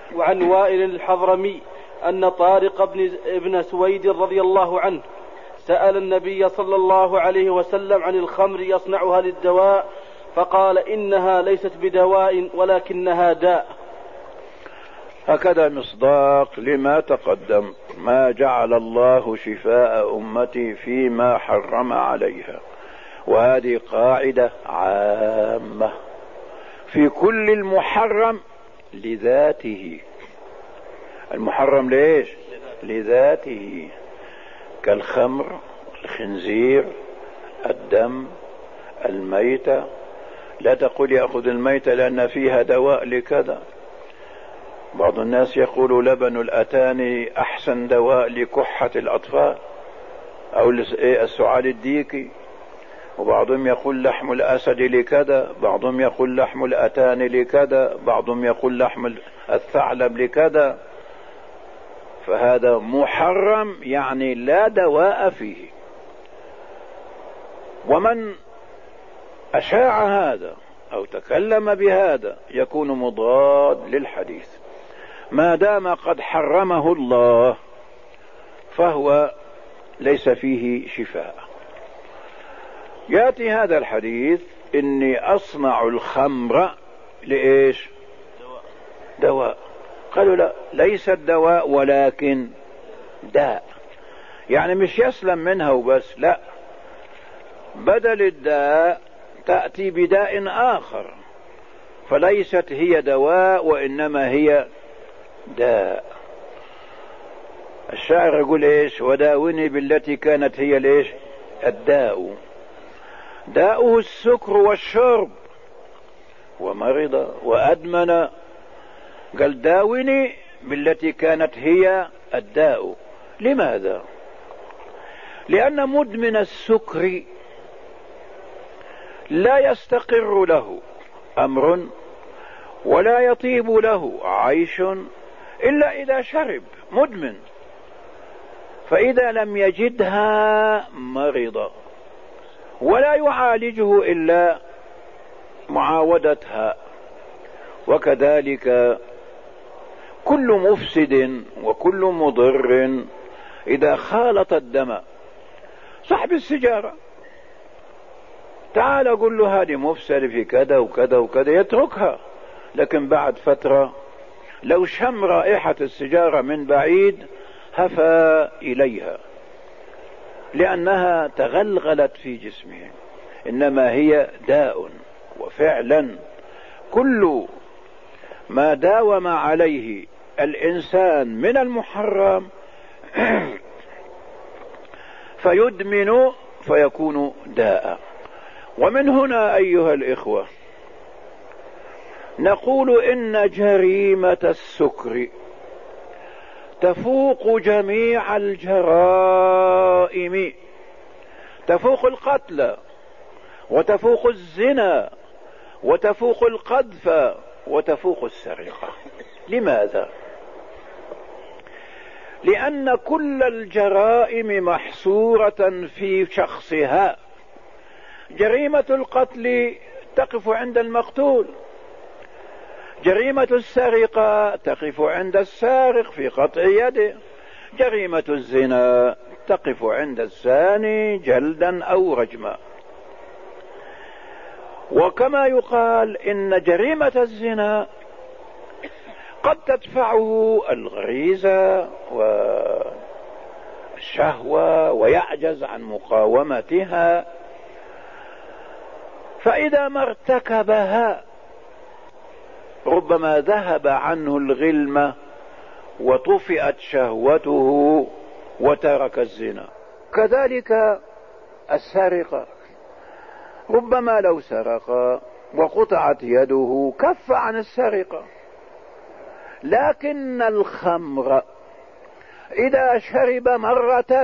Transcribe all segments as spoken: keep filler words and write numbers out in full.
وعن وائل الحضرمي أن طارق بن, ابن سويد رضي الله عنه سأل النبي صلى الله عليه وسلم عن الخمر يصنعها للدواء فقال إنها ليست بدواء ولكنها داء. هكذا مصداق لما تقدم: ما جعل الله شفاء أمتي فيما حرم عليها. وهذه قاعدة عامة في كل المحرم لذاته. المحرم ليش؟ لذاته، كالخمر، الخنزير، الدم، الميتة. لا تقول يأخذ الميتة لأن فيها دواء لكذا. بعض الناس يقول لبن الأتان أحسن دواء لكحة الأطفال أو السعال الديكي، وبعضهم يقول لحم الأسد لكذا، بعضهم يقول لحم الأتان لكذا، بعضهم يقول لحم الثعلب لكذا. فهذا محرم يعني لا دواء فيه. ومن أشاع هذا أو تكلم بهذا يكون مضاد للحديث. ما دام قد حرمه الله فهو ليس فيه شفاء. يأتي هذا الحديث: إني أصنع الخمر لإيش؟ دواء. قالوا لا، ليس الدواء ولكن داء. يعني مش يسلم منها وبس، لا، بدل الداء تأتي بداء آخر، فليست هي دواء وإنما هي داء. الشاعر يقول إيش؟ وداوني بالتي كانت هي ليش؟ الداء. داؤه السكر والشرب، ومرض وأدمن. قال داوني بالتي كانت هي الداء. لماذا؟ لأن مدمن السكر لا يستقر له أمر ولا يطيب له عيش إلا إذا شرب. مدمن، فإذا لم يجدها مرض، ولا يعالجه إلا معاودتها. وكذلك كل مفسد وكل مضر إذا خالط الدم. صاحب السجارة تعال قل له هذه مفسد في كذا وكذا وكذا، يتركها. لكن بعد فترة لو شم رائحة السجارة من بعيد هفى إليها، لأنها تغلغلت في جسمه. إنما هي داء. وفعلا كل ما داوم عليه الإنسان من المحرم فيدمن فيكون داء. ومن هنا أيها الإخوة نقول إن جريمة السكر تفوق جميع الجرائم، تفوق القتل وتفوق الزنا وتفوق القذف وتفوق السرقة. لماذا؟ لأن كل الجرائم محصورة في شخصها. جريمة القتل تقف عند المقتول، جريمة السرقة تقف عند السارق في قطع يده، جريمة الزنا تقف عند الزاني جلدا أو رجما. وكما يقال إن جريمة الزنا قد تدفعه الغريزة والشهوة ويعجز عن مقاومتها، فإذا ما ارتكبها ربما ذهب عنه الغلمة وطفئت شهوته وترك الزنا. كذلك السرقة، ربما لو سرق وقطعت يده كف عن السرقة. لكن الخمر إذا شرب مرة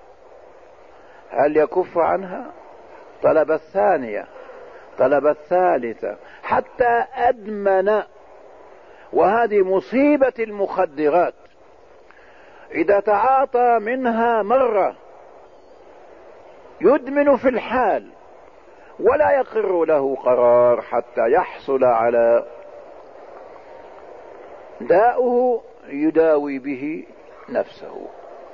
هل يكف عنها؟ طلب الثانية، طلب الثالثة، حتى أدمن. وهذه مصيبة المخدرات، إذا تعاطى منها مرة يدمن في الحال ولا يقر له قرار حتى يحصل على داؤه يداوي به نفسه.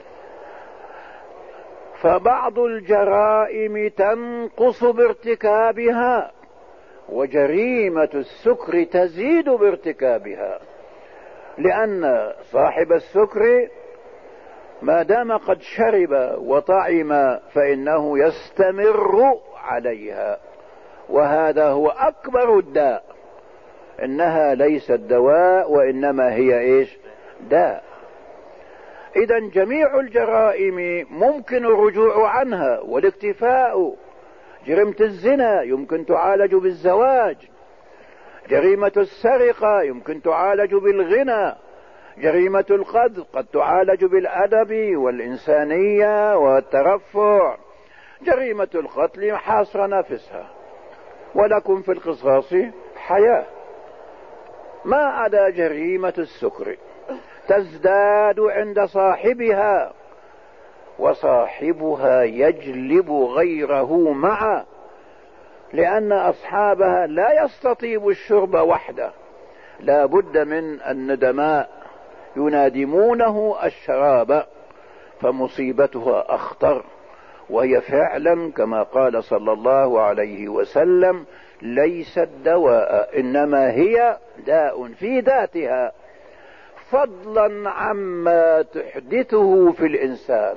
فبعض الجرائم تنقص بارتكابها، وجريمة السكر تزيد بارتكابها، لأن صاحب السكر ما دام قد شرب وطعم فإنه يستمر عليها، وهذا هو أكبر الداء. إنها ليست دواء وإنما هي إيش؟ داء. إذا جميع الجرائم ممكن الرجوع عنها والاكتفاء. جريمة الزنا يمكن تعالج بالزواج، جريمة السرقة يمكن تعالج بالغنى، جريمة القذف قد تعالج بالأدب والإنسانية والترفع، جريمة القتل حاصرة نفسها. ولكم في القصاص حياة. ما عدا جريمة السكر تزداد عند صاحبها، وصاحبها يجلب غيره معه، لأن أصحابها لا يستطيب الشرب وحده، لا بد من الندماء ينادمونه الشراب، فمصيبتها أخطر. وهي فعلا كما قال صلى الله عليه وسلم ليست دواء، إنما هي داء في ذاتها، فضلا عما تحدثه في الإنسان.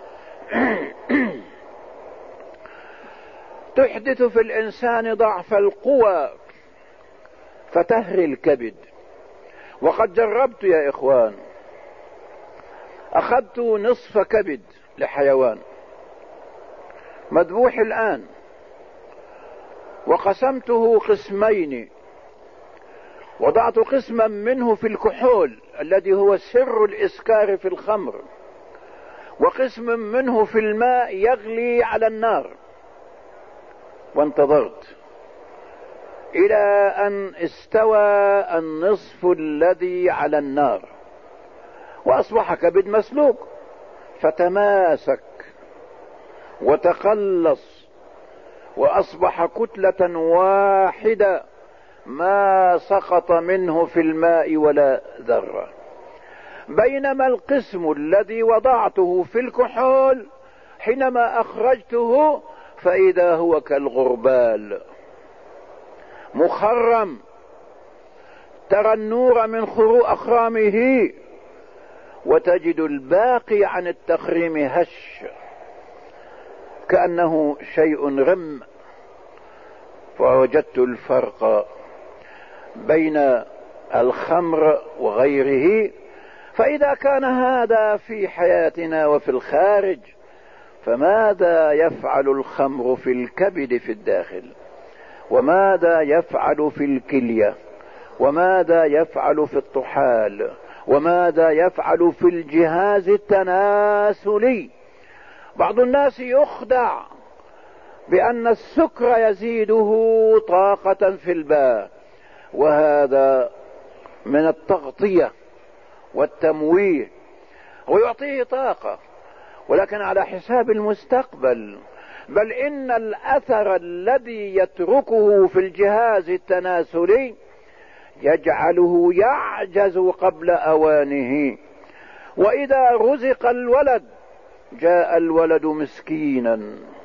تحدث في الإنسان ضعف القوى فتهري الكبد. وقد جربت يا إخوان، أخذت نصف كبد لحيوان مذبوح الآن وقسمته قسمين، وضعت قسما منه في الكحول الذي هو سر الإسكار في الخمر، وقسم منه في الماء يغلي على النار، وانتظرت إلى أن استوى النصف الذي على النار وأصبح كبد مسلوق، فتماسك وتقلص وأصبح كتلة واحدة ما سقط منه في الماء ولا ذرة. بينما القسم الذي وضعته في الكحول حينما أخرجته فإذا هو كالغربال مخرم، ترى النور من خروء أخرامه، وتجد الباقي عن التخريم هش كأنه شيء رم. فوجدت الفرق بين الخمر وغيره. فإذا كان هذا في حياتنا وفي الخارج، فماذا يفعل الخمر في الكبد في الداخل؟ وماذا يفعل في الكلية؟ وماذا يفعل في الطحال؟ وماذا يفعل في الجهاز التناسلي؟ بعض الناس يخدع بأن السكر يزيده طاقة في الباء، وهذا من التغطية والتمويه، ويعطيه طاقة ولكن على حساب المستقبل. بل إن الأثر الذي يتركه في الجهاز التناسلي يجعله يعجز قبل أوانه. وإذا رزق الولد جاء الولد مسكينا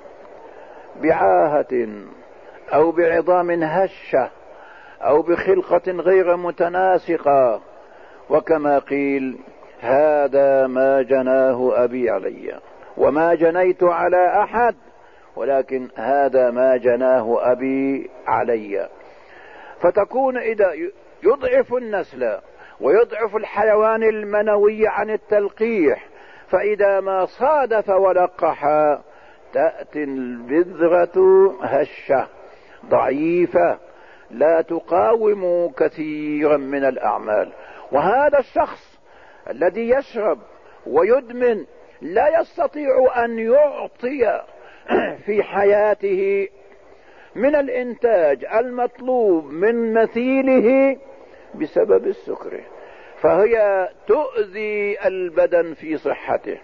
بعاهة أو بعظام هشة أو بخلقة غير متناسقة، وكما قيل هذا ما جناه أبي علي وما جنيت على أحد، ولكن هذا ما جناه أبي علي. فتكون إذا يضعف النسل ويضعف الحيوان المنوي عن التلقيح، فإذا ما صادف ولقح تأتي البذرة هشة ضعيفة لا تقاوم كثيرا من الأعمال. وهذا الشخص الذي يشرب ويدمن لا يستطيع أن يعطي في حياته من الإنتاج المطلوب من مثيله بسبب السكر، فهي تؤذي البدن في صحته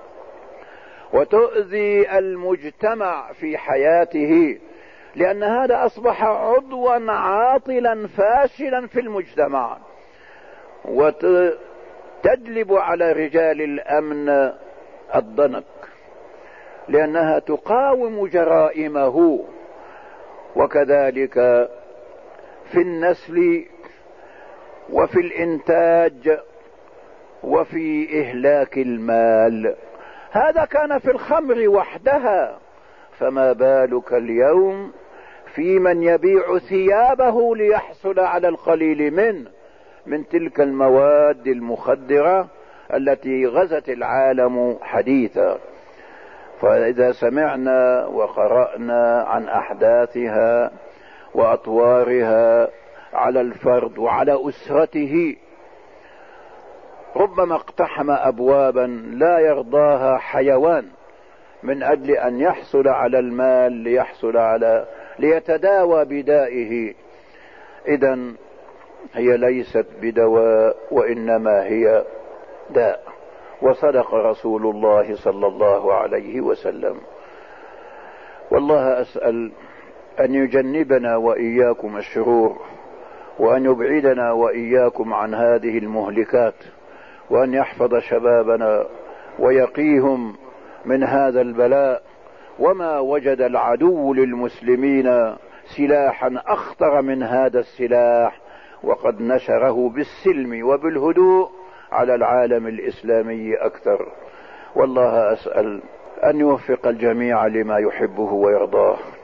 وتؤذي المجتمع في حياته، لأن هذا أصبح عضوا عاطلا فاشلا في المجتمع. وتدلب على رجال الأمن الضنك، لأنها تقاوم جرائمه. وكذلك في النسل وفي الإنتاج وفي إهلاك المال. هذا كان في الخمر وحدها، فما بالك اليوم في من يبيع ثيابه ليحصل على القليل منه من تلك المواد المخدرة التي غزت العالم حديثا. فإذا سمعنا وقرأنا عن أحداثها وأطوارها على الفرد وعلى أسرته، ربما اقتحم أبوابا لا يرضاها حيوان من أجل أن يحصل على المال ليحصل على ليتداوى بدائه. إذن هي ليست بدواء وإنما هي داء. وصدق رسول الله صلى الله عليه وسلم. والله أسأل أن يجنبنا وإياكم الشرور، وأن يبعدنا وإياكم عن هذه المهلكات، وأن يحفظ شبابنا ويقيهم من هذا البلاء. وما وجد العدو للمسلمين سلاحا أخطر من هذا السلاح، وقد نشره بالسلم وبالهدوء على العالم الإسلامي أكثر. والله أسأل أن يوفق الجميع لما يحبه ويرضاه.